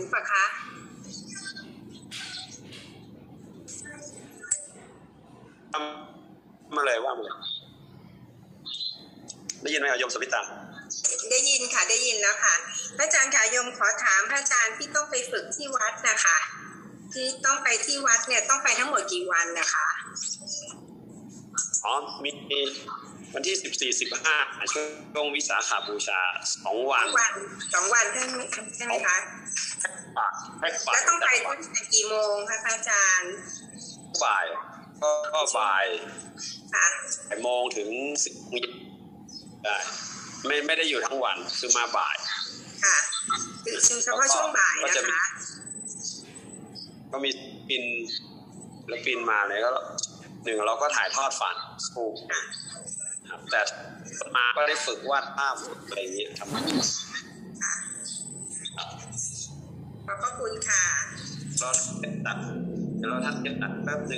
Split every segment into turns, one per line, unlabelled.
อยู่ปะคะ
มาเลยว่ามาได้ยินไหมโยมสวิตา
ได้ยินค่ะได้ยินแล้วค่ะพระอาจารย์ค่ะโยมขอถามพระอาจารย์ที่ต้องไปฝึกที่วัดนะคะที่ต้องไปที่วัดเนี่ยต้องไปทั้งหมดกี่วันนะคะ
มีวันที่14-15ช่วงวิสาขบูชา2 วัน
2 วันใช่ไหมคะแล้วต้องไปตั้งแต่กี่โมงคะพระอาจารย์
บ่ายก็บ่าย
ค่ะ
โมงถึง10 โมงได้ไม่ได้อยู่ทั้งวันคือมาบ่าย
ค่ะคือเฉพาะช่วงบ่ายนะคะ
ก็มีปินมาเลยก็1เราก็ถ่ายทอดฝันถูกแต่มาก็ได้ฝึกวาดภาพฝึกอะไรอย่างนี้ครับ
ขอบพระคุณค่ะ
เราตัดเดี๋ยวเราท่านจะตัดแป๊บหนึ่ง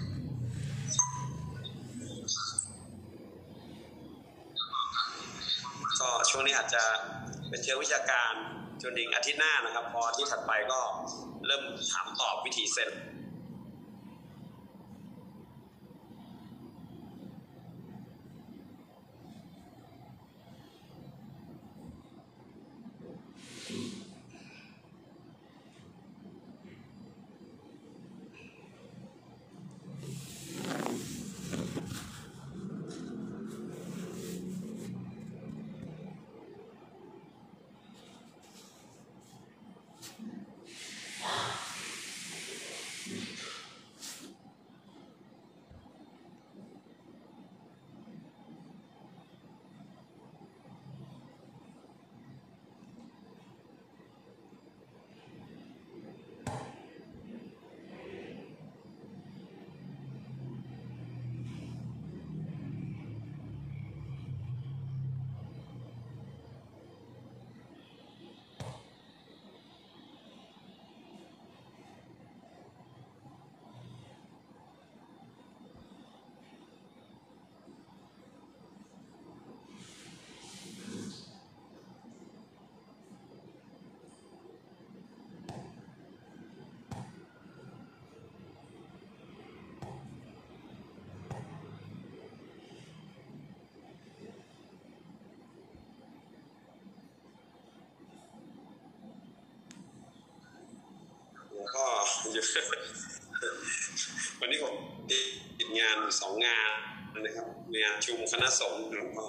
ก็ช่วงนี้อาจจะเป็นเชิงวิชาการจนถึงอาทิตย์หน้านะครับพอที่ถัดไปก็เริ่มถามตอบวิธีเซ็นก็วันนี้ผมติดงาน2 งานนะครับงานชุมคณะสงฆ์หลวงพ่อ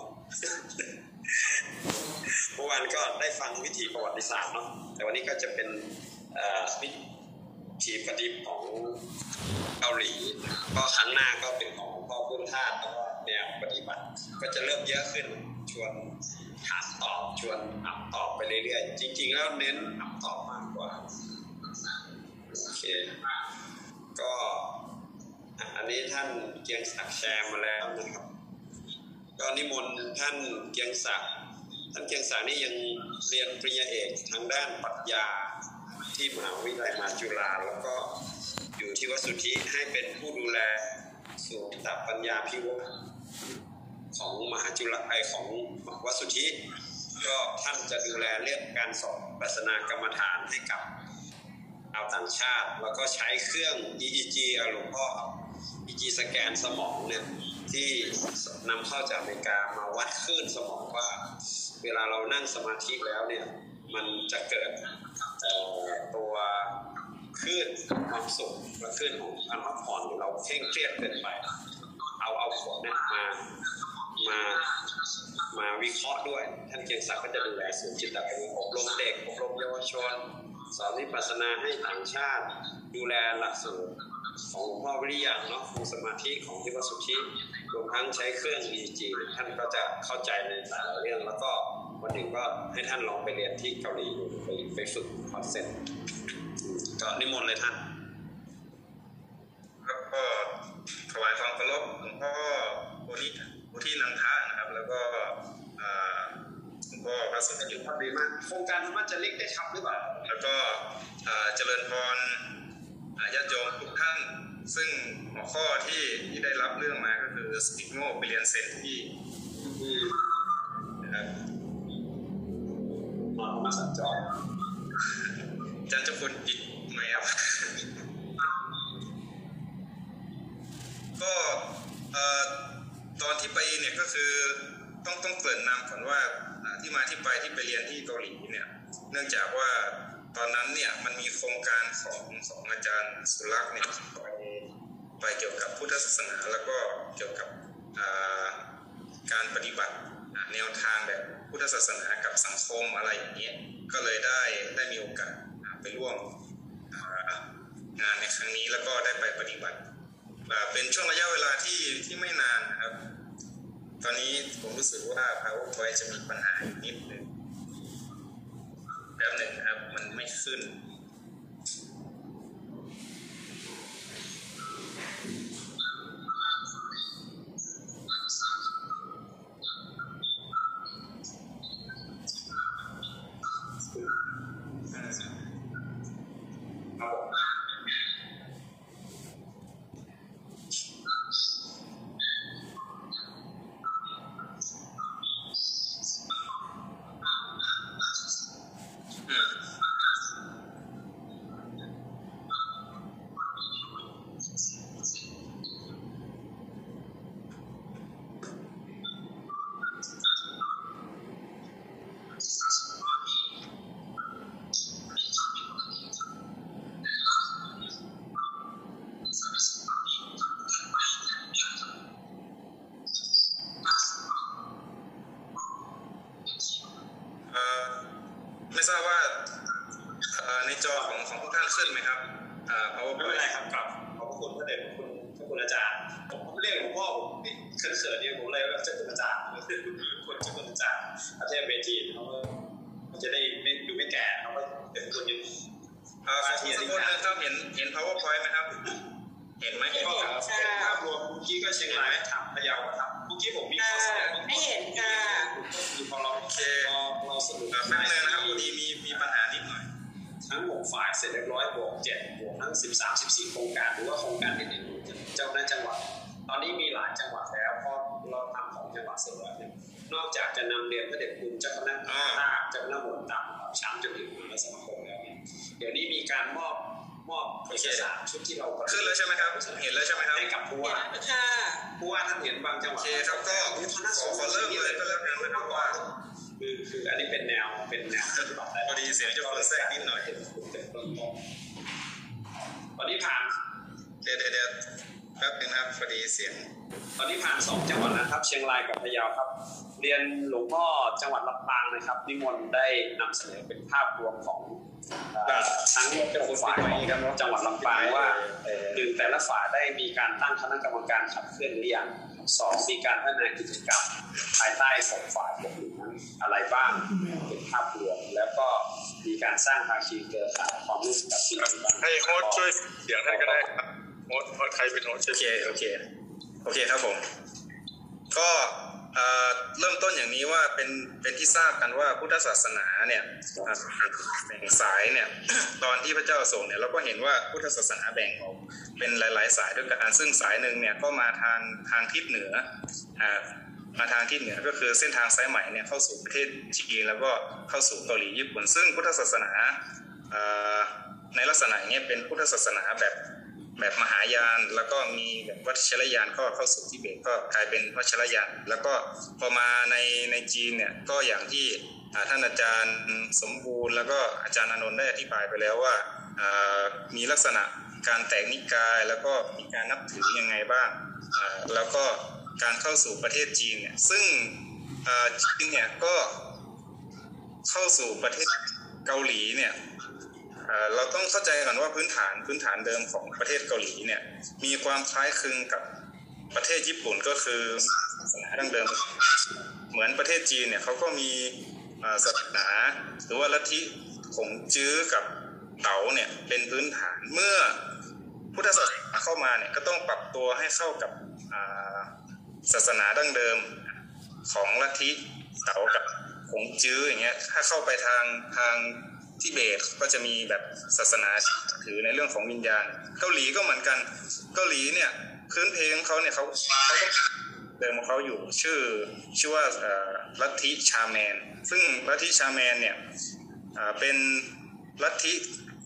เมื่อวานก็ได้ฟังวิถีประวัติศาสตร์เนาะแต่วันนี้ก็จะเป็นวิถีปฏิบัติของเกาหลีก็ครั้งหน้าก็เป็นของพ่อพุทธทาสแล้วก็แนวปฏิบัติก็จะเริ่มเยอะขึ้นชวนถามตอบชวนถามตอบไปเรื่อยๆจริงๆแล้วเน้นถามตอบมากกว่าโอเคก็อันนี้ท่านเกียงศักดิ์แชร์มาแล้วนะครับก็นิมนต์ท่านเกียงศักดิ์นี่ยังเรียนปริญญาเอกทางด้านปรัชญาที่มหาวิทยาลัยมหาจุฬาแล้วก็อยู่ที่วัดสุทธิให้เป็นผู้ดูแลศูนย์ปัญญาพิวัตรของมหาจุฬาของวัดสุทธิก็ท่านจะดูแลเรื่องการสอนวิปัสสนากรรมฐานให้กับชาวต่างชาติแล้วก็ใช้เครื่อง EEG หลวงพ่อ EEG สแกนสมองเนี่ยที่นำเข้าจากอเมริกามาวัดคลื่นสมองว่าเวลาเรานั่งสมาธิแล้วเนี่ยมันจะเกิดตัวคลื่นความสุขและคลื่นของการพักผ่อนเราเคร่งเครียดเกินไปเอาผลเนี่ยมาวิเคราะห์ด้วยท่านเกียงศักดิ์ก็จะดูแลศูนย์จิตวิทยาอบรมเด็กอบรมเยาวชนสอนวิปัสสนาให้ต่างชาติดูแลหลักสูตรของหลวงพ่อวิริยะเนาะของสมาธิของที่วัดสุทธิรวมทั้งใช้เครื่อง EEG ท่านก็จะเข้าใจในแต่ละเรื่องแล้วก็วันหนึ่งก็ให้ท่านลองไปเรียนที่เกาหลีไปฝึกคอร์สเซ็ตก็นิมนต์เลยท่าน
แล้วก็ถวายความเคารพหลวงพ่อโพธินันทะนะครับแล้วก็หลวงพ่อพระสุนทรยุทธดีมาก
โครงการธรรมะจะเล็กได้ทำหรือเปล่า
แล้วก็เจริญพรญาติโยมทุกท่านซึ่งหัวข้อที่ได้รับเรื่องมาก็คือสติโง่ไปเรียนเซนที่นะครับ
มาสัญจร
จารย์เจ้าคุณปิดไหมครับ ก็ตอนที่ไปเนี่ยก็คือต้องเกริ่นนำก่อนว่าที่มาที่ไปที่ไปเรียนที่เกาหลีเนี่ยเนื่องจากว่าตอนนั้นเนี่ยมันมีโครงการของอาจารย์สุรักษ์เนี่ยไปเกี่ยวกับพุทธศาสนาแล้วก็เกี่ยวกับการปฏิบัติแนวทางแบบพุทธศาสนากับสังคมอะไรอย่างเงี้ยก็เลยได้มีโอกาสไปร่วมงานในครั้งนี้แล้วก็ได้ไปปฏิบัติเป็นช่วงระยะเวลาที่ไม่นานนะครับ ตอนนี้ผมรู้สึกว่า PowerPoint จะมีปัญหาอยู่นิดนึงแป๊บหนึ่งครับมันไม่ขึ้นไม่ทราบว่าในจอของทุกท่านขึ้นไหมครับ
ไม่เป็นไรครับครับขอบคุณพระเดชคุณอาจารย์ผมเรียกหลวงพ่อผมเขินๆเนี่ยผมเลยว่าเจ้าคุณอาจารย์คนเจ้าคุณอาจารย์อาเทพเวทีเขาจะได้ดูไม่แก่เขาก็เป็นคนยัง
ขอทุกคนนะครับเห็น PowerPoint ไหมครับเห็นไหม
เห็น
ภาพรวมเมื่อกี้ก็เชียงรายทำพะเยาก็ทำเมื่อกี้ผมมีข้อเสนอ
ไม่เห็นค่ะ
พอเราสรุป
แป๊บนึงนะครับพอดีมีปัญหานิดหน่อย
ทั้ง6ฝ่ายเสร็จเรียบร้อยบวก7บวกทั้ง13-14โครงการหรือว่าโครงการที่1เจ้าหน้าจังหวัดตอนนี้มีหลายจังหวัดแล้วเพราะเราทำของจังหวัดเสร็จแล้วเนี่ยนอกจากจะนำเรียนพระเดชคุณเจ้าคณะภาคเจ้าคณะหมวดต่ำช้างจนถึงมหาสมาคมแล้วเนี่ยเดี๋ยวนี้มีการมอบเอกสารชุดที่เรา
ขึ้นแล้วใช่ไหมครับเห็นแล้วใช่ไหมครับ
ให้กับผู้ว่าผู้ว่าท่านเห็นบางจังหวัด
ครับก็ขอเริ่มเลยก็แล้วกันนะครับว่า
คืออันนี้เป็นแนวปฏิบัติ
พอดีเสียงจะฟังแทรกนิดหน่อย
ตอนนี้ผ่าน
เดี๋ยวแป๊บนึงครับพอดีเสียง
ตอนนี้ผ่าน2จังหวัดนะครับเชียงรายกับพะเยาครับเรียนหลวงพ่อจังหวัดลำปางนะครับนิมนต์ได้นำเสนอเป็นภาพรวมของทั้งฝ่ายของจังหวัดลำปางว่า1แต่ละฝ่ายได้มีการตั้งคณะกรรมการขับเคลื่อนหรือยัง2มีการพัฒนากิจกรรมภายใต้ของฝ่ายปกครองนั้นอะไรบ้างเป็นภาพรวมแล้วก็มีการสร้างภาคีเครือข่ายความร่วมมือกับที่ต่างๆ
ให้โฮสต์ช่วยเสียงท่านก็ได้ครับโฮสต์ใครเป็นโฮสต์โอเคครับผมก็เริ่มต้นอย่างนี้ว่าเป็นที่ทราบกันว่าพุทธศาสนาเนี่ยแบ่งสายเนี่ยตอนที่พระเจ้าอโศกเนี่ยเราก็เห็นว่าพุทธศาสนาแบ่งออกเป็นหลายๆสายด้วยกันซึ่งสายหนึ่งเนี่ยก็มาทางทิศเหนือมาทางทิศเหนือก็คือเส้นทางสายใหม่เนี่ยเข้าสู่ประเทศจีนแล้วก็เข้าสู่เกาหลีญี่ปุ่นซึ่งพุทธศาสนาในลักษณะอย่างเงี้ยเป็นพุทธศาสนาแบบมหายานแล้วก็มีแบบวัชรยานก็เข้าสู่ทิเบตก็กลายเป็นวัชรยานแล้วก็พอมาในจีนเนี่ยก็อย่างที่ท่านอาจารย์สมบูรณ์แล้วก็อาจารย์อานนท์ได้อธิบายไปแล้วว่ามีลักษณะการแตกนิกายแล้วก็มีการนับถือยังไงบ้างแล้วก็การเข้าสู่ประเทศจีนเนี่ยซึ่งจีนเนี่ยก็เข้าสู่ประเทศเกาหลีเนี่ยเราต้องเข้าใจก่อนว่าพื้นฐานเดิมของประเทศเกาหลีเนี่ยมีความคล้ายคลึงกับประเทศญี่ปุ่นก็คือศาสนาดั้งเดิมเหมือนประเทศจีนเนี่ยเขาก็มีศาสนาหรือว่าลัทธิขงจื้อกับเต๋าเนี่ยเป็นพื้นฐานเมื่อพุทธศาสนาเข้ามาเนี่ยก็ต้องปรับตัวให้เข้ากับศาสนาดั้งเดิมของลัทธิเต๋ากับขงจื้ออย่างเงี้ยถ้าเข้าไปทางทิเบตก็จะมีแบบศาสนาถือในเรื่องของวิญญาณเกาหลีก็เหมือนกันเกาหลีเนี่ยพื้นเพของเขาเนี่ยเขาก็เดิมของเขาอยู่ชื่อว่าลัทธิชาแมนซึ่งลัทธิชาแมนเนี่ยเป็นลัทธิ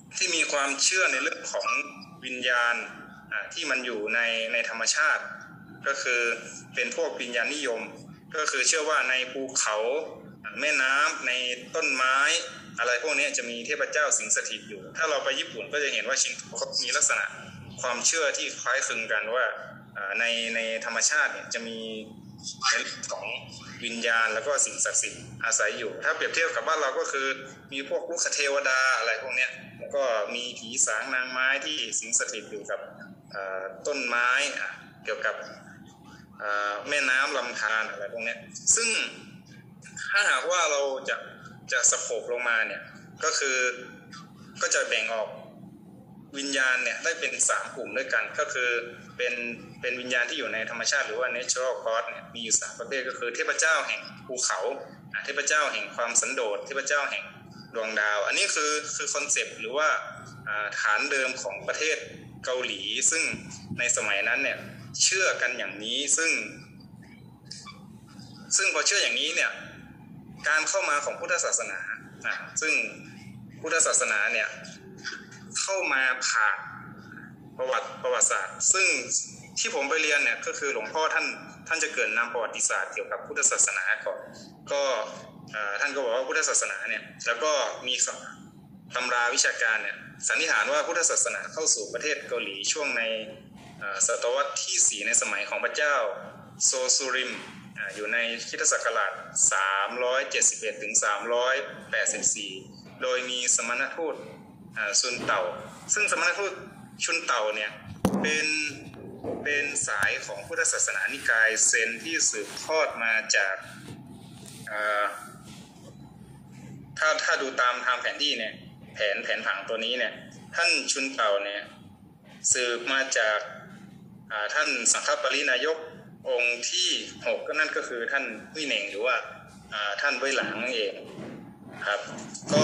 ที่มีความเชื่อในเรื่องของวิญญาณที่มันอยู่ในธรรมชาติก็คือเป็นพวกวิญญาณนิยมก็คือเชื่อว่าในภูเขาแม่น้ำในต้นไม้อะไรพวกนี้จะมีเทพเจ้าสิงสถิตอยู่ถ้าเราไปญี่ปุ่นก็จะเห็นว่าชินโตเขามีลักษณะความเชื่อที่คล้ายคลึงกันว่าในธรรมชาติเนี่ยจะมีในเรื่องของวิญญาณแล้วก็สิ่งศักดิ์สิทธิ์อาศัยอยู่ถ้าเปรียบเทียบกับบ้านเราก็คือมีพวกลูกเทวดาอะไรพวกนี้แล้วก็มีผีสางนางไม้ที่สิงสถิตอยู่กับต้นไม้เกี่ยวกับแม่น้ำลำธารอะไรพวกนี้ซึ่งถ้าหากว่าเราจะสโคปลงมาเนี่ยก็คือก็จะแบ่งออกวิญญาณเนี่ยได้เป็น3กลุ่มด้วยกันก็คือเป็นวิญญาณที่อยู่ในธรรมชาติหรือว่า natural god เนี่ยมีอยู่3ประเภทก็คือเทพเจ้าแห่งภูเขาเทพเจ้าแห่งความสันโดษเทพเจ้าแห่งดวงดาวอันนี้คือคอนเซปต์หรือว่าฐานเดิมของประเทศเกาหลีซึ่งในสมัยนั้นเนี่ยเชื่อกันอย่างนี้ซึ่งพอเชื่ออย่างนี้เนี่ยการเข้ามาของพุทธศาสนาซึ่งพุทธศาสนาเนี่ยเข้ามาผ่านประวัติศาสตร์ซึ่งที่ผมไปเรียนเนี่ยก็คือหลวงพ่อท่านจะเกริ่นนำประวัติศาสตร์เกี่ยวกับพุทธศาสนาก่อนก็ท่านก็บอกว่าพุทธศาสนาเนี่ยแล้วก็มีตำราวิชาการเนี่ยสันนิษฐานว่าพุทธศาสนาเข้าสู่ประเทศเกาหลีช่วงในศตวรรษที่4ในสมัยของพระเจ้าโซซูริมอยู่ในคริสตศักราช371ถึง384โดยมีสมณทูตซุนเต่าซึ่งสมณทูตชุนเต่าเนี่ยเป็นสายของพุทธศาสนานิกายเซนที่สืบทอดมาจากถ้าดูตามแผนที่เนี่ยแผนผังตัวนี้เนี่ยท่านชุนเต่าเนี่ยสืบมาจากท่านสังฆปรินายกองค์ที่6ก็นั่นก็คือท่านวิเหน่งหรือว่าท่านเว่ยหลางนั่นเองครับก็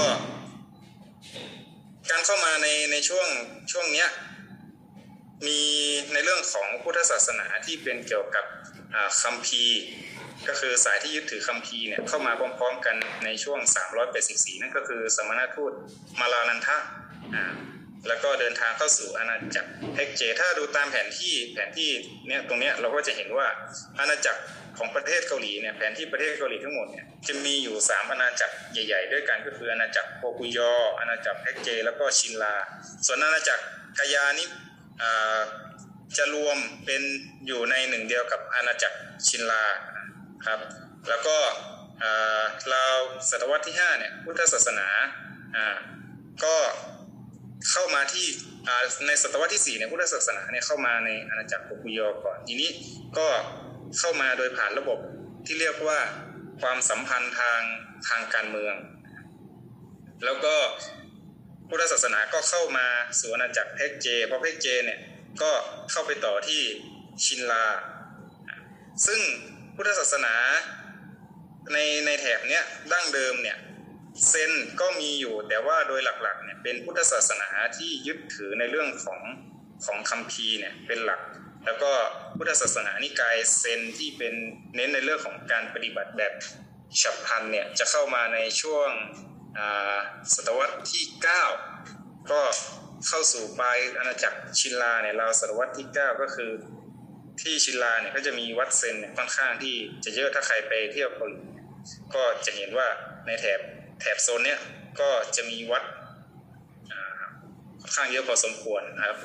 การเข้ามาในช่วงเนี้ยมีในเรื่องของพุทธศาสนาที่เป็นเกี่ยวกับคัมภีร์ก็คือสายที่ยึดถือคัมภีร์เนี่ยเข้ามาพร้อมๆกันในช่วง384นั่นก็คือสมณทูตมาลานันทะแล้วก็เดินทางเข้าสู่อาณาจักรเฮกเจถ้าดูตามแผนที่เนี่ยตรงเนี้ยเราก็จะเห็นว่าอาณาจักรของประเทศเกาหลีเนี่ยแผนที่ประเทศเกาหลีทั้งหมดเนี่ยจะมีอยู่3อาณาจักรใหญ่ๆด้วยกันก็คืออาณาจักรโปกุยออาณาจักรเฮกเจแล้วก็ชินลาส่วนอาณาจักรกายานี่จะรวมเป็นอยู่ในหนึ่งเดียวกับอาณาจักรชินลาครับแล้วก็ราวศตวรรษที่5เนี่ยพุทธศาสนาก็เข้ามาที่ในศตวรรษที่4เนี่ยพุทธศาสนาเนี่ยเข้ามาในอาณาจักรโปกุยอก่อนทีนี้ก็เข้ามาโดยผ่านระบบที่เรียกว่าความสัมพันธ์ทางการเมืองแล้วก็พุทธศาสนาก็เข้ามาสู่อาณาจักรเฮกเจพอเฮกเจเนี่ยก็เข้าไปต่อที่ชินลาซึ่งพุทธศาสนาในแถบเนี้ยดั้งเดิมเนี่ยเซนก็มีอยู่แต่ว่าโดยหลักๆเนี่ยเป็นพุทธศาสนาที่ยึดถือในเรื่องของคัมภีร์เนี่ยเป็นหลักแล้วก็พุทธศาสนานิกายเซนที่เป็นเน้นในเรื่องของการปฏิบัติแบบฉับพลันเนี่ยจะเข้ามาในช่วงศตวรรษที่9ก็เข้าสู่ปลายอาณาจักรชินลาเนี่ยราวศตวรรษที่9ก็คือที่ชินลาเนี่ยก็จะมีวัดเซนเนี่ยค่อนข้างที่จะเยอะถ้าใครไปเที่ยวเกาหลีก็จะเห็นว่าในแถบโซนเนี้ยก็จะมีวัดค่อนข้างเยอะพอสมควรนะครับ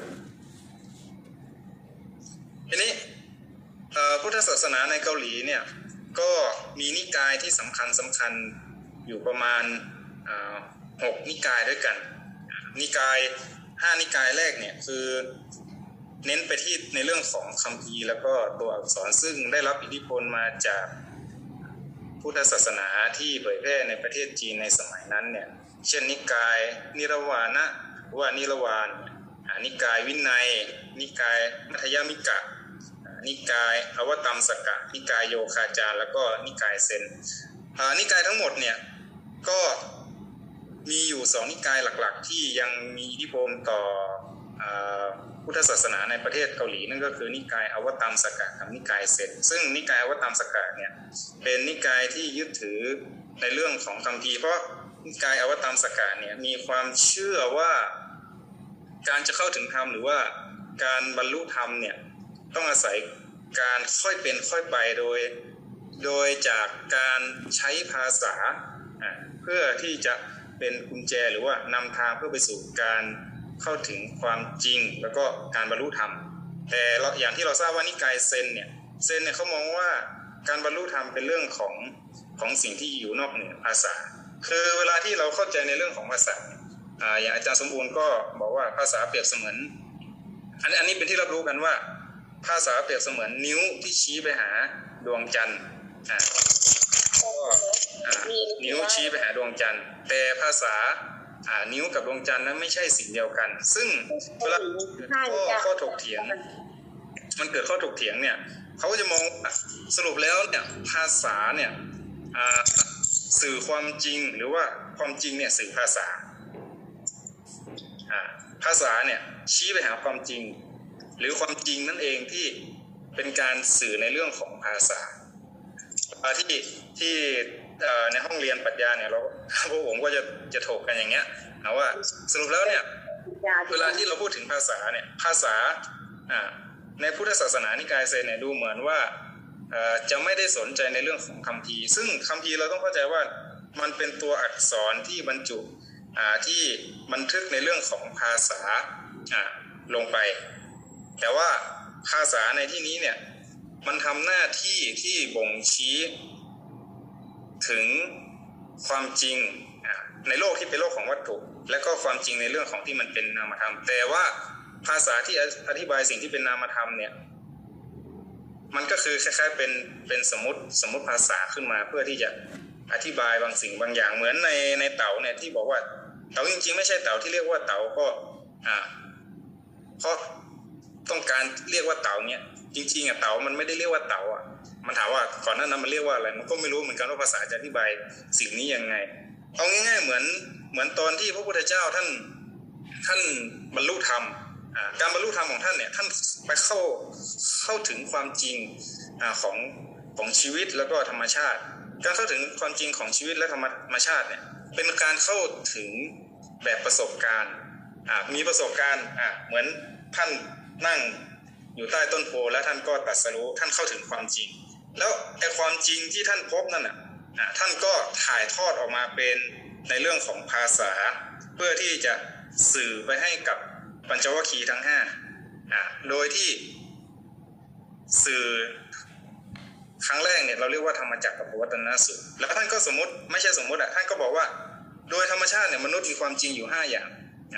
ทีนี้พุทธศาสนาในเกาหลีเนี่ยก็มีนิกายที่สำคัญอยู่ประมาณ6นิกายด้วยกันนิกาย5นิกายแรกเนี่ยคือเน้นไปที่ในเรื่องของคัมภีร์แล้วก็ตัวอักษรซึ่งได้รับอิทธิพลมาจากพุทธศาสนาที่เผยแพร่ในประเทศจีนในสมัยนั้นเนี่ยเช่นนิกายนิรวานะหรือว่านิรวานนิกายวินัยนิกายมัธยมิกะนิกายอวตัมสกะนิกายโยคาจารแล้วก็นิกายเซนนิกายทั้งหมดเนี่ยก็มีอยู่2นิกายหลักๆที่ยังมีอิทธิพลต่อพุทธศาสนาในประเทศเกาหลีนั่นก็คือนิกายอวตัมสกะกับนิกายเซนซึ่งนิกายอวตัมสกะเนี่ยเป็นนิกายที่ยึดถือในเรื่องของคัมภีร์เพราะนิกายอวตัมสกะเนี่ยมีความเชื่อว่าการจะเข้าถึงธรรมหรือว่าการบรรลุธรรมเนี่ยต้องอาศัยการค่อยเป็นค่อยไปโดยจากการใช้ภาษาเพื่อที่จะเป็นกุญแจหรือว่านำทางเพื่อไปสู่การเข้าถึงความจริงแล้วก็การบรรลุธรรมแต่อย่างที่เราทราบว่านิกายเซนเนี่ยเขามองว่าการบรรลุธรรมเป็นเรื่องของสิ่งที่อยู่นอกเหนือภาษาคือเวลาที่เราเข้าใจในเรื่องของภาษาอย่างอาจารย์สมบูรณ์ก็บอกว่าภาษาเปรียบเสมือนอันนี้เป็นที่รับรู้กันว่าภาษาเปรียบเสมือนนิ้วที่ชี้ไปหาดวงจันทร์นิ้วชี้ไปหาดวงจันทร์แต่ภาษานิ้วกับดวงจันทร์นั้นไม่ใช่สิ่งเดียวกันซึ่งเวลาข้อถกเถียงมันเกิดข้อถกเถียงเนี่ยเขาก็จะมองสรุปแล้วเนี่ยภาษาเนี่ยสื่อความจริงหรือว่าความจริงเนี่ยสื่อภาษาภาษาเนี่ยชี้ไปหาความจริงหรือความจริงนั่นเองที่เป็นการสื่อในเรื่องของภาษาที่ในห้องเรียนปรัชญาเนี่ยพวกผมก็จะถกกันอย่างเงี้ยว่าสรุปแล้วเนี่ยเวลาที่เราพูดถึงภาษาเนี่ยภาษาในพุทธศาสนานิกายเซนเนี่ยดูเหมือนว่าจะไม่ได้สนใจในเรื่องของคัมภีร์ซึ่งคัมภีร์เราต้องเข้าใจว่ามันเป็นตัวอักษรที่บรรจุที่บันทึกในเรื่องของภาษาลงไปแต่ว่าภาษาในที่นี้เนี่ยมันทำหน้าที่ที่บ่งชี้ถึงความจริงในโลกที่เป็นโลกของวัตถุและก็ความจริงในเรื่องของที่มันเป็นนามธรรมแต่ว่าภาษาที่อธิบายสิ่งที่เป็นนามธรรมเนี่ยมันก็คือคล้ายๆเป็นสมมติภาษาขึ้นมาเพื่อที่จะอธิบายบางสิ่งบางอย่างเหมือนในเต๋าเนี่ยที่บอกว่าเต๋าจริงๆไม่ใช่เต๋าที่เรียกว่าเต๋าก็เพราะต้องการเรียกว่าเต๋าเนี่ยจริงๆเต๋ามันไม่ได้เรียกว่าเต๋ามันถามว่าก่อนหน้านั้นมันเรียกว่าอะไรมันก็ไม่รู้เหมือนกันว่าภาษาจะอธิบายสิ่งนี้ยังไงเอาง่ายๆเหมือนตอนที่พระพุทธเจ้าท่านบรรลุธรรมการบรรลุธรรมของท่านเนี่ยท่านไปเข้าถึงความจริงของชีวิตแล้วก็ธรรมชาติการเข้าถึงความจริงของชีวิตและธรรมชาติเนี่ยเป็นการเข้าถึงแบบประสบการณ์มีประสบการณ์เหมือนท่านนั่งอยู่ใต้ต้นโพแล้วท่านก็ตรัสรู้ท่านเข้าถึงความจริงแล้วไอ้ความจริงที่ท่านพบนั่นน่ะท่านก็ถ่ายทอดออกมาเป็นในเรื่องของภาษาเพื่อที่จะสื่อไปให้กับปัญจวัคคีย์ทั้ง5โดยที่สื่อครั้งแรกเนี่ยเราเรียกว่าธรรมจักรกับปวัตตนสูตรแล้วท่านก็สมมติไม่ใช่สมมติท่านก็บอกว่าโดยธรรมชาติเนี่ยมนุษย์มีความจริงอยู่5อย่าง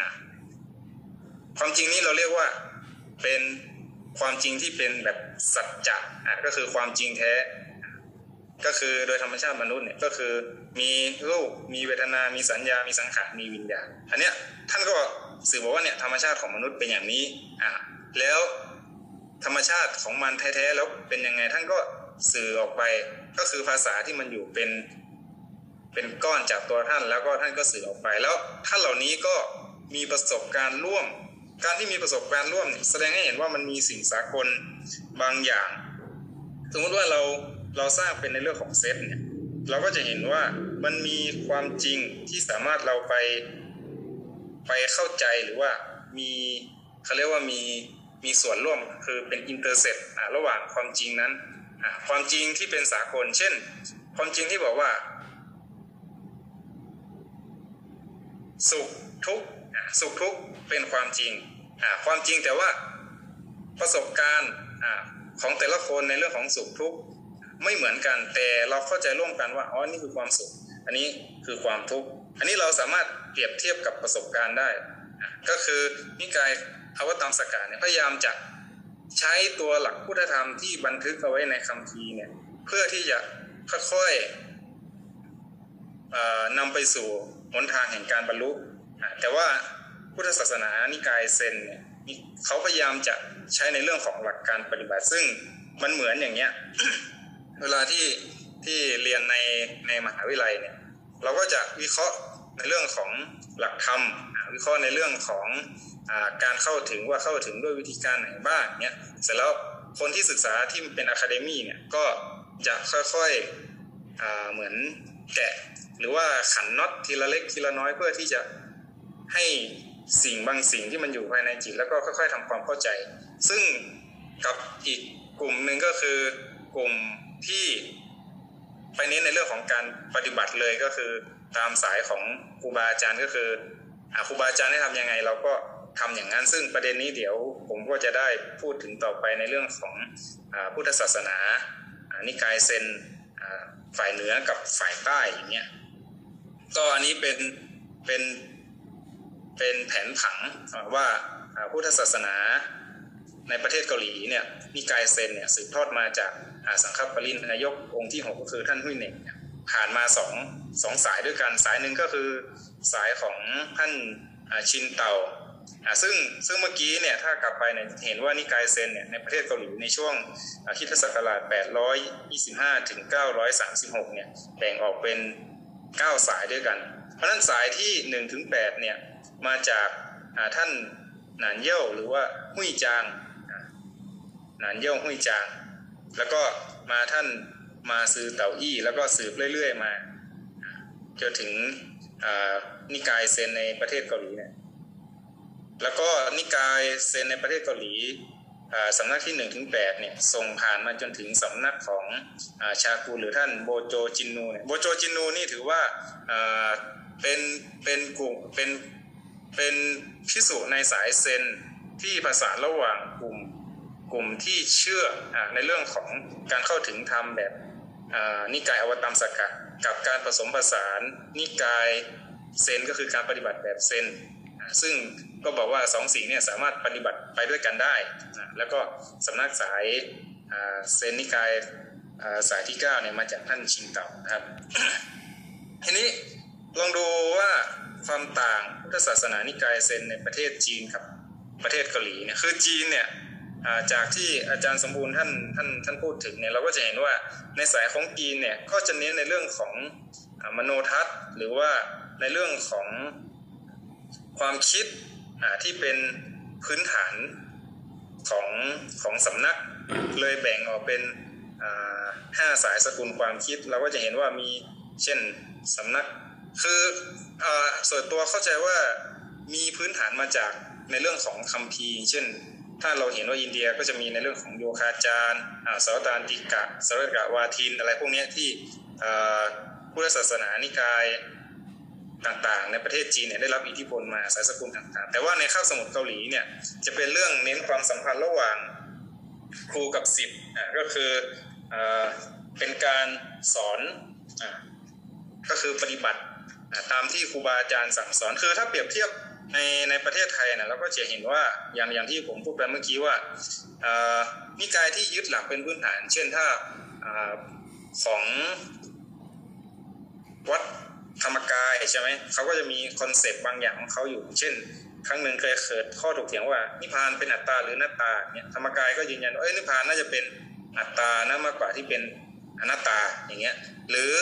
ความจริงนี้เราเรียกว่าเป็นความจริงที่เป็นแบบสัจจะก็คือความจริงแท้ก็คือโดยธรรมชาติมนุษย์เนี่ยก็คือมีรูปมีเวทนามีสัญญามีสังขารมีวิญญาณอันเนี้ยท่านก็สื่อบอกว่าเนี่ยธรรมชาติของมนุษย์เป็นอย่างนี้แล้วธรรมชาติของมันแท้ๆแล้วเป็นยังไงท่านก็สื่อออกไปก็คือภาษาที่มันอยู่เป็นก้อนจากตัวท่านแล้วก็ท่านก็สื่อออกไปแล้วท่านเหล่านี้ก็มีประสบการณ์ร่วมการที่มีประสบการณ์ร่วมแสดงให้เห็นว่ามันมีสิ่งสากลบางอย่างสมมติว่าเราสร้างเป็นในเรื่องของเซตเนี่ยเราก็จะเห็นว่ามันมีความจริงที่สามารถเราไปเข้าใจหรือว่ามีเขาเรียกว่ามีส่วนร่วมคือเป็นอินเตอร์เซ็ประหว่างความจริงนั้นความจริงที่เป็นสากลเช่นความจริงที่บอกว่าสุขทุกข์เป็นความจริงความจริงแต่ว่าประสบการณ์ของแต่ละคนในเรื่องของสุขทุกข์ไม่เหมือนกันแต่เราเข้าใจร่วมกันว่านี่คือความสุขอันนี้คือความทุกข์อันนี้เราสามารถเปรียบเทียบกับประสบการณ์ได้ก็คือนิกายอวตารสกาเนี่ยพยายามจะใช้ตัวหลักพุทธธรรมที่บันทึกเอาไว้ในคัมภีร์เนี่ยเพื่อที่จะค่อยๆนำไปสู่หนทางแห่งการบรรลุแต่ว่าพุทธศาสนานิกายเซนเนี่ยเขาพยายามจะใช้ในเรื่องของหลักการปฏิบัติซึ่งมันเหมือนอย่างเงี้ย เวลาที่เรียนในมหาวิทยาลัยเนี่ยเราก็จะวิเคราะห์ในเรื่องของหลักธรรมวิเคราะห์ในเรื่องของการเข้าถึงว่าเข้าถึงด้วยวิธีการไหนบ้างเนี่ยเสร็จแล้วคนที่ศึกษาที่เป็นอะคาเดมี่เนี่ยก็จะค่อยๆเหมือนแกะหรือว่าขันน็อตทีละเล็กทีละน้อยเพื่อที่จะให้สิ่งบางสิ่งที่มันอยู่ภายในจิตแล้วก็ค่อยๆทำความเข้าใจซึ่งกับอีกกลุ่มหนึ่งก็คือกลุ่มที่ไปเน้นในเรื่องของการปฏิบัติเลยก็คือตามสายของครูบาอาจารย์ก็คือครูบาอาจารย์ให้ทำยังไงเราก็ทำอย่างนั้นซึ่งประเด็นนี้เดี๋ยวผมก็จะได้พูดถึงต่อไปในเรื่องของพุทธศาสนานิกายเซนฝ่ายเหนือกับฝ่ายใต้อย่างเงี้ยก็อันนี้เป็นแผนผังว่าพุทธศาสนาในประเทศเกาหลีเนี่ยนิกายเซนเนี่ยสืบทอดมาจากสังฆปรินายกองค์ที่6ก็คือท่านหุ่ยเหน่งผ่านมาสองสายด้วยกันสายหนึ่งก็คือสายของท่านชินเตาซึ่งเมื่อกี้เนี่ยถ้ากลับไปเนี่ยเห็นว่านิกายเซนเนี่ยในประเทศเกาหลีในช่วงคริสตศักราช825ถึง936เนี่ยแบ่งออกเป็น9สายด้วยกันเพราะฉะนั้นสายที่1ถึง8เนี่ยมาจากท่านหนานเย่าหรือว่าหุ่ยจางหนานเย่าหุ่ยจางแล้วก็มาท่านมาซือเต่าอี้แล้วก็สืบเรื่อยๆมาจนถึงนิกายเซนในประเทศเกาหลีเนี่ยแล้วก็นิกายเซนในประเทศเกาหลีสำนักที่1ถึง8เนี่ยส่งผ่านมาจนถึงสำนักของชากูหรือท่านโบโจจินนูเนี่ยโบโจจินนูนี่ถือว่าเป็นกลุ่มเป็นภิกษุในสายเซนที่ผสานระหว่างกลุ่มที่เชื่อในเรื่องของการเข้าถึงธรรมแบบนิกายอวตารสกะกับการผสมผสานนิกายเซนก็คือการปฏิบัติแบบเซนซึ่งก็บอกว่า2สิ่งเนี่ยสามารถปฏิบัติไปด้วยกันได้แล้วก็สำนักสายเซนนิกายสายที่9เนี่ยมาจากท่านชิงเต่านะครับ ทีนี้ลองดูว่าความต่างพุทธศาสนานิกายเซนในประเทศจีนกับประเทศเกาหลีเนี่ยคือจีนเนี่ยจากที่อาจารย์สมบูรณ์ท่านพูดถึงเนี่ยเราก็จะเห็นว่าในสายของจีนเนี่ยก็จะเน้นในเรื่องของมโนทัศน์หรือว่าในเรื่องของความคิดที่เป็นพื้นฐานของสำนักเลยแบ่งออกเป็น5สายสกุลความคิดเราก็จะเห็นว่ามีเช่นสำนักคือส่วนตัวเข้าใจว่ามีพื้นฐานมาจากในเรื่องของคัมภีร์เช่นถ้าเราเห็นว่าอินเดียก็จะมีในเรื่องของโยคาจารย์สวัตานติกะสวัตกะวาทินอะไรพวกนี้ที่พุทธศาสนานิกายต่างๆในประเทศจีนเนี่ยได้รับอิทธิพลมาสายสกุลต่างๆแต่ว่าในคาบสมุทรเกาหลีเนี่ยจะเป็นเรื่องเน้นความสัมพันธ์ระหว่างครูกับศิษย์ก็คือเป็นการสอนก็คือปฏิบัติตามที่ครูบาอาจารย์สั่งสอนคือถ้าเปรียบเทียบในประเทศไทยนะเราก็จะเห็นว่าอย่างที่ผมพูดไปเมื่อกี้ว่านิกายที่ยึดหลักเป็นพื้นฐานเช่นถ้าของวัดธรรมกายใช่ไหมเขาก็จะมีคอนเซปต์บางอย่างของเขาอยู่เช่นครั้งหนึ่งเคยเกิดข้อถกเถียงว่านิพพานเป็นอัตตาหรืออนัตตาเนี่ยธรรมกายก็ยืนยันว่านิพพานน่าจะเป็นอัตตานะมากกว่าที่เป็นอนัตตาอย่างเงี้ยหรื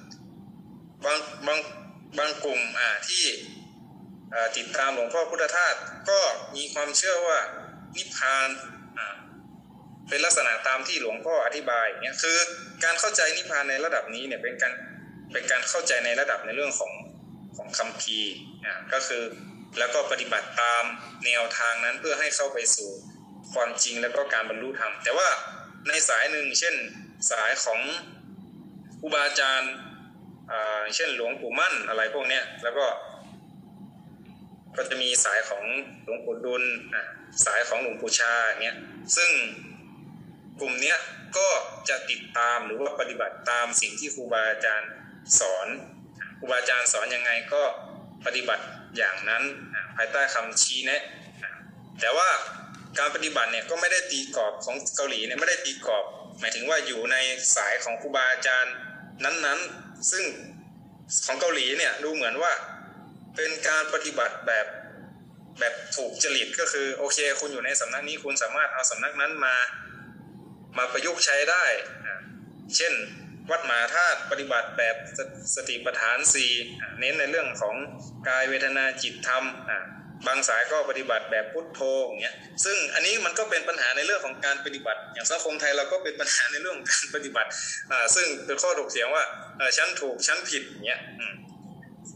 อบางกลุ่มที่ติดตามหลวงพ่อพุทธทาสก็มีความเชื่อว่านิพพานเป็นลักษณะตามที่หลวงพ่ออธิบายอย่างเงี้ยคือการเข้าใจนิพพานในระดับนี้เนี่ยเป็นการเข้าใจในระดับในเรื่องของคัมภีร์ก็คือแล้วก็ปฏิบัติตามแนวทางนั้นเพื่อให้เข้าไปสู่ความจริงแล้วก็การบรรลุธรรมแต่ว่าในสายหนึ่งเช่นสายของครูบาอาจารย์เช่นหลวงปู่มั่นอะไรพวกเนี้ยแล้วก็จะมีสายของหลวงปู่ดุลสายของหลวงปู่ชาอย่างเงี้ยซึ่งกลุ่มเนี้ยก็จะติดตามหรือว่าปฏิบัติตามสิ่งที่ครูบาอาจารย์สอนครูบาอาจารย์สอนยังไงก็ปฏิบัติอย่างนั้นภายใต้คำชี้แนะแต่ว่าการปฏิบัติเนี่ยก็ไม่ได้ตีกรอบของเกาหลีเนี่ยไม่ได้ตีกรอบหมายถึงว่าอยู่ในสายของครูบาอาจารย์นั้นๆซึ่งของเกาหลีเนี่ยดูเหมือนว่าเป็นการปฏิบัติแบบถูกจริตก็คือโอเคคุณอยู่ในสำนักนี้คุณสามารถเอาสำนักนั้นมาประยุกต์ใช้ได้เช่นวัดมหาธาตุปฏิบัติแบบสติปัฏฐาน4เน้นในเรื่องของกายเวทนาจิตธรรมบางสายก็ปฏิบัติแบบพุทโธอย่างเงี้ยซึ่งอันนี้มันก็เป็นปัญหาในเรื่องของการปฏิบัติอย่างสังคมไทยเราก็เป็นปัญหาในเรื่องของการปฏิบัติซึ่งเป็นข้อถกเถียงว่าฉันถูกฉันผิดอย่างเงี้ย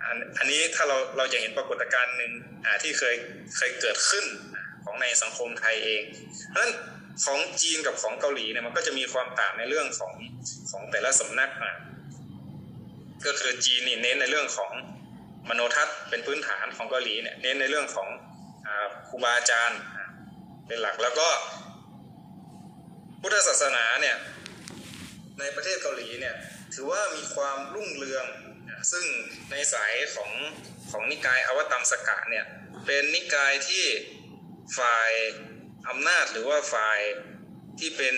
อันนี้ถ้าเราจะเห็นปรากฏการณ์หนึ่งที่เคยเกิดขึ้นของในสังคมไทยเองเพราะฉะนั้นของจีนกับของเกาหลีเนี่ยมันก็จะมีความต่างในเรื่องของแต่ละสำนักก็คือจีนนี่เน้นในเรื่องของมโนทัศน์เป็นพื้นฐานของเกาหลีเนี่ยเน้นในเรื่องของครูบาอาจารย์เป็นหลักแล้วก็พุทธศาสนาเนี่ยในประเทศเกาหลีเนี่ยถือว่ามีความรุ่งเรืองซึ่งในสายของนิกายอวตัมสกะเนี่ยเป็นนิกายที่ฝ่ายอำนาจหรือว่าฝ่ายที่เป็น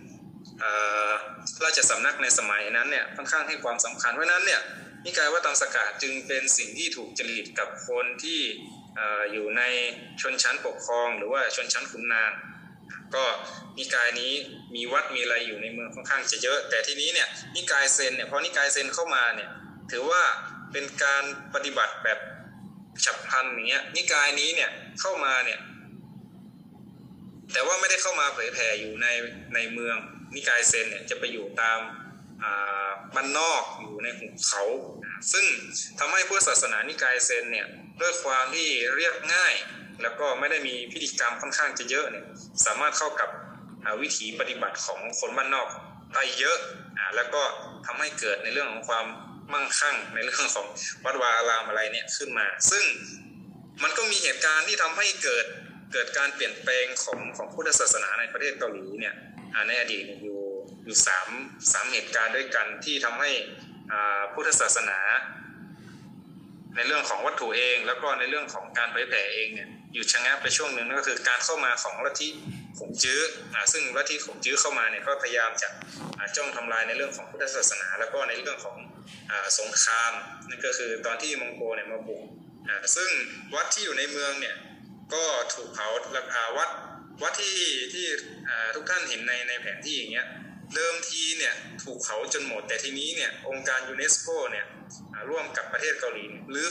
ราชสำนักในสมัยนั้นเนี่ยค่อนข้างให้ความสำคัญเพราะนั้นเนี่ยนิกายอวตัมสกะจึงเป็นสิ่งที่ถูกจริตกับคนที่อยู่ในชนชั้นปกครองหรือว่าชนชั้นขุนนางก็นิกายนี้มีวัดมีอะไรอยู่ในเมืองค่อนข้างจะเยอะแต่ทีนี้เนี่ยนิกายเซนเนี่ยพอนิกายเซนเข้ามาเนี่ยถือว่าเป็นการปฏิบัติแบบฉับพลันอย่างเงี้ยนิกายนี้เนี่ยเข้ามาเนี่ยแต่ว่าไม่ได้เข้ามาเผยแผ่อยู่ในเมืองนิกายเซนเนี่ยจะไปอยู่ตามบ้านนอกอยู่ในหุบเขาซึ่งทำให้พุทธศาสนานิกายเซนเนี่ยด้วยความที่เรียบง่ายแล้วก็ไม่ได้มีพิธีกรรมค่อนข้างจะเยอะเนี่ยสามารถเข้ากับวิถีปฏิบัติของคนบ้านนอกได้เยอะแล้วก็ทำให้เกิดในเรื่องของความมั่งคั่งในเรื่องของวัดวาอารามอะไรเนี่ยขึ้นมาซึ่งมันก็มีเหตุการณ์ที่ทำให้เกิดการเปลี่ยนแปลงของพุทธศาสนาในประเทศเกาหลีเนี่ยในอดีตอยู่สามเหตุการณ์ด้วยกันที่ทำให้พุทธศาสนาในเรื่องของวัตถุเองแล้วก็ในเรื่องของการเผยแผ่เองเนี่ยอยู่ชะงักไปช่วงหนึ่งนั่นก็คือการเข้ามาของลัทธิขงจื้อซึ่งลัทธิขงจื้อเข้ามาเนี่ยก็พยายามจะจ้องทำลายในเรื่องของพุทธศาสนาแล้วก็ในเรื่องของสงครามนั่นก็คือตอนที่มองโกเนี่ยมาบุกซึ่งวัดที่อยู่ในเมืองเนี่ยก็ถูกเผาวัดที่ทุกท่านเห็นในแผนที่อย่างเงี้ยเดิมทีเนี่ยถูกเผาจนหมดแต่ทีนี้เนี่ยองค์การยูเนสโกเนี่ยร่วมกับประเทศเกาหลีรื้อ